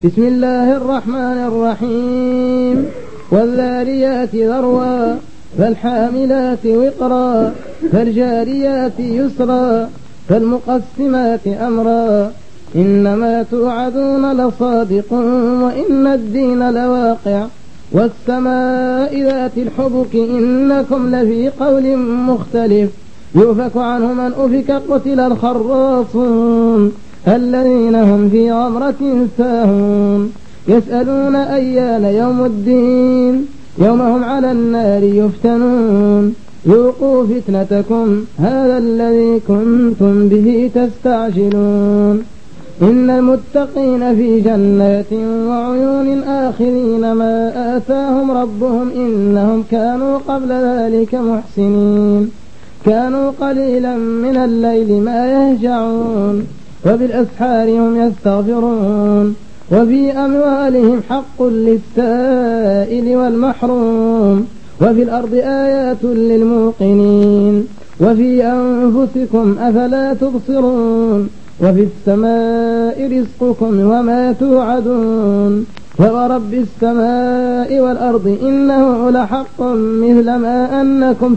بسم الله الرحمن الرحيم. والذاريات ذروا فالحاملات وقرا فالجاريات يسرا فالمقسمات أمرا إنما توعدون لصادق وإن الدين لواقع والسماء ذات الحبك إنكم لفي قول مختلف يؤفك عنه من أفك قتل الخراصون الذين هم في غمرة ساهون يسألون أيان يوم الدين يوم هم على النار يفتنون ذوقوا فتنتكم هذا الذي كنتم به تستعجلون إن المتقين في جنات وعيون آخرين ما آتاهم ربهم إنهم كانوا قبل ذلك محسنين كانوا قليلا من الليل ما يهجعون وبالأسحار هم يستغفرون وفي أموالهم حق للسائل والمحروم وفي الأرض آيات للموقنين وفي أنفسكم أفلا تبصرون وفي السماء رزقكم وما توعدون فورب السماء والأرض إنه لحق مثل ما أنكم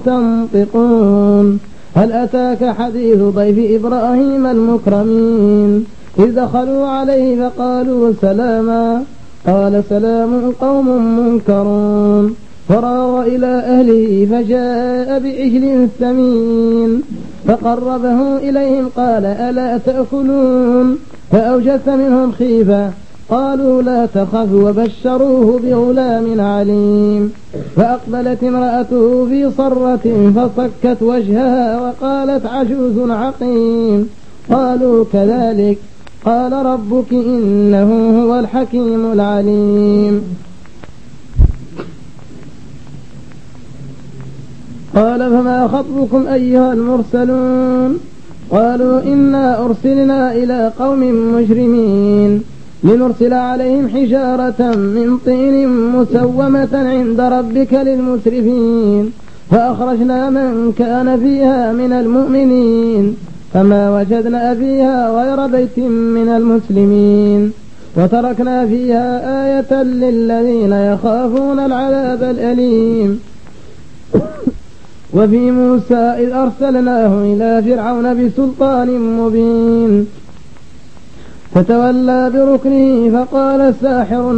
تنطقون هل أتاك حديث ضيف إبراهيم المكرمين إذ دخلوا عليه فقالوا سلاما قال سلام قوم منكرون فراغ إلى أهله فجاء بعجل سمين فقربه إليهم قال ألا تأكلون فأوجس منهم خيفة قالوا لا تخف وبشروه بغلام عليم فأقبلت امرأته في صرة فصكت وجهها وقالت عجوز عقيم قالوا كذلك قال ربك إنه هو الحكيم العليم قال فما خطبكم أيها المرسلون قالوا إنا أرسلنا إلى قوم مجرمين لنرسل عليهم حجارة من طين مسومة عند ربك للمسرفين فأخرجنا من كان فيها من المؤمنين فما وجدنا فيها غير بيت من المسلمين وتركنا فيها آية للذين يخافون العذاب الأليم وفي موسى إذ أرسلناه إلى فرعون بسلطان مبين فتولى بركنه فقال ساحر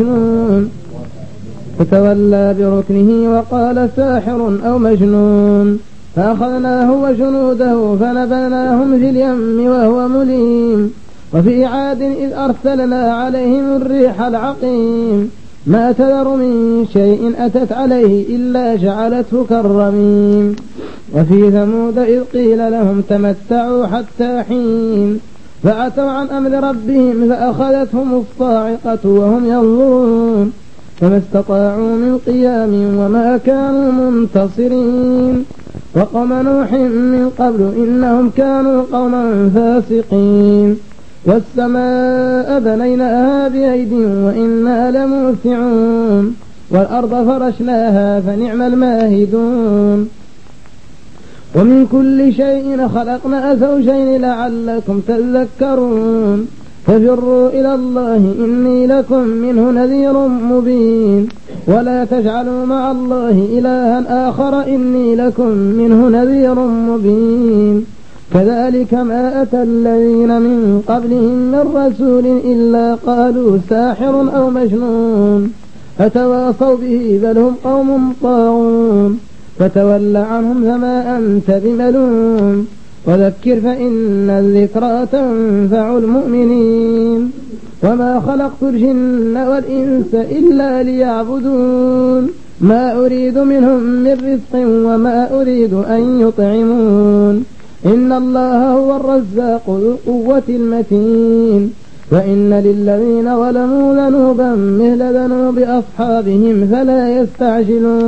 أو مجنون فأخذناه وجنوده فنبذناهم في اليم وهو مليم وفي عاد إذ أرسلنا عليهم الريح العقيم ما تذر من شيء أتت عليه إلا جعلته كالرميم وفي ثمود إذ قيل لهم تمتعوا حتى حين فعتوا عن أمر ربهم فأخذتهم الصاعقة وهم ينظرون فما استطاعوا من قيام وما كانوا منتصرين وقوم نوح من قبل إنهم كانوا قوما فاسقين والسماء بنيناها بأيد وإنا لموسعون والأرض فرشناها فنعم الماهدون ومن كل شيء خلقنا زوجين لعلكم تذكرون ففروا إلى الله إني لكم منه نذير مبين ولا تجعلوا مع الله إلها آخر إني لكم منه نذير مبين كذلك ما أتى الذين من قبلهم من رسول إلا قالوا ساحر أو مجنون أتواصوا به بل هم قوم طاغون فتول عنهم فما أنت بملوم وذكر فإن الذكرى تنفع المؤمنين وما خلقت الجن والإنس إلا ليعبدون ما أريد منهم من رزق وما أريد أن يطعمون إن الله هو الرزاق ذو القوة المتين وإن للذين ظلموا ذنوبا مثل ذنوب أصحابهم فلا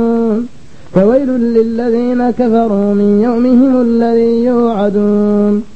يستعجلون فويل للذين كفروا من يومهم الذي يوعدون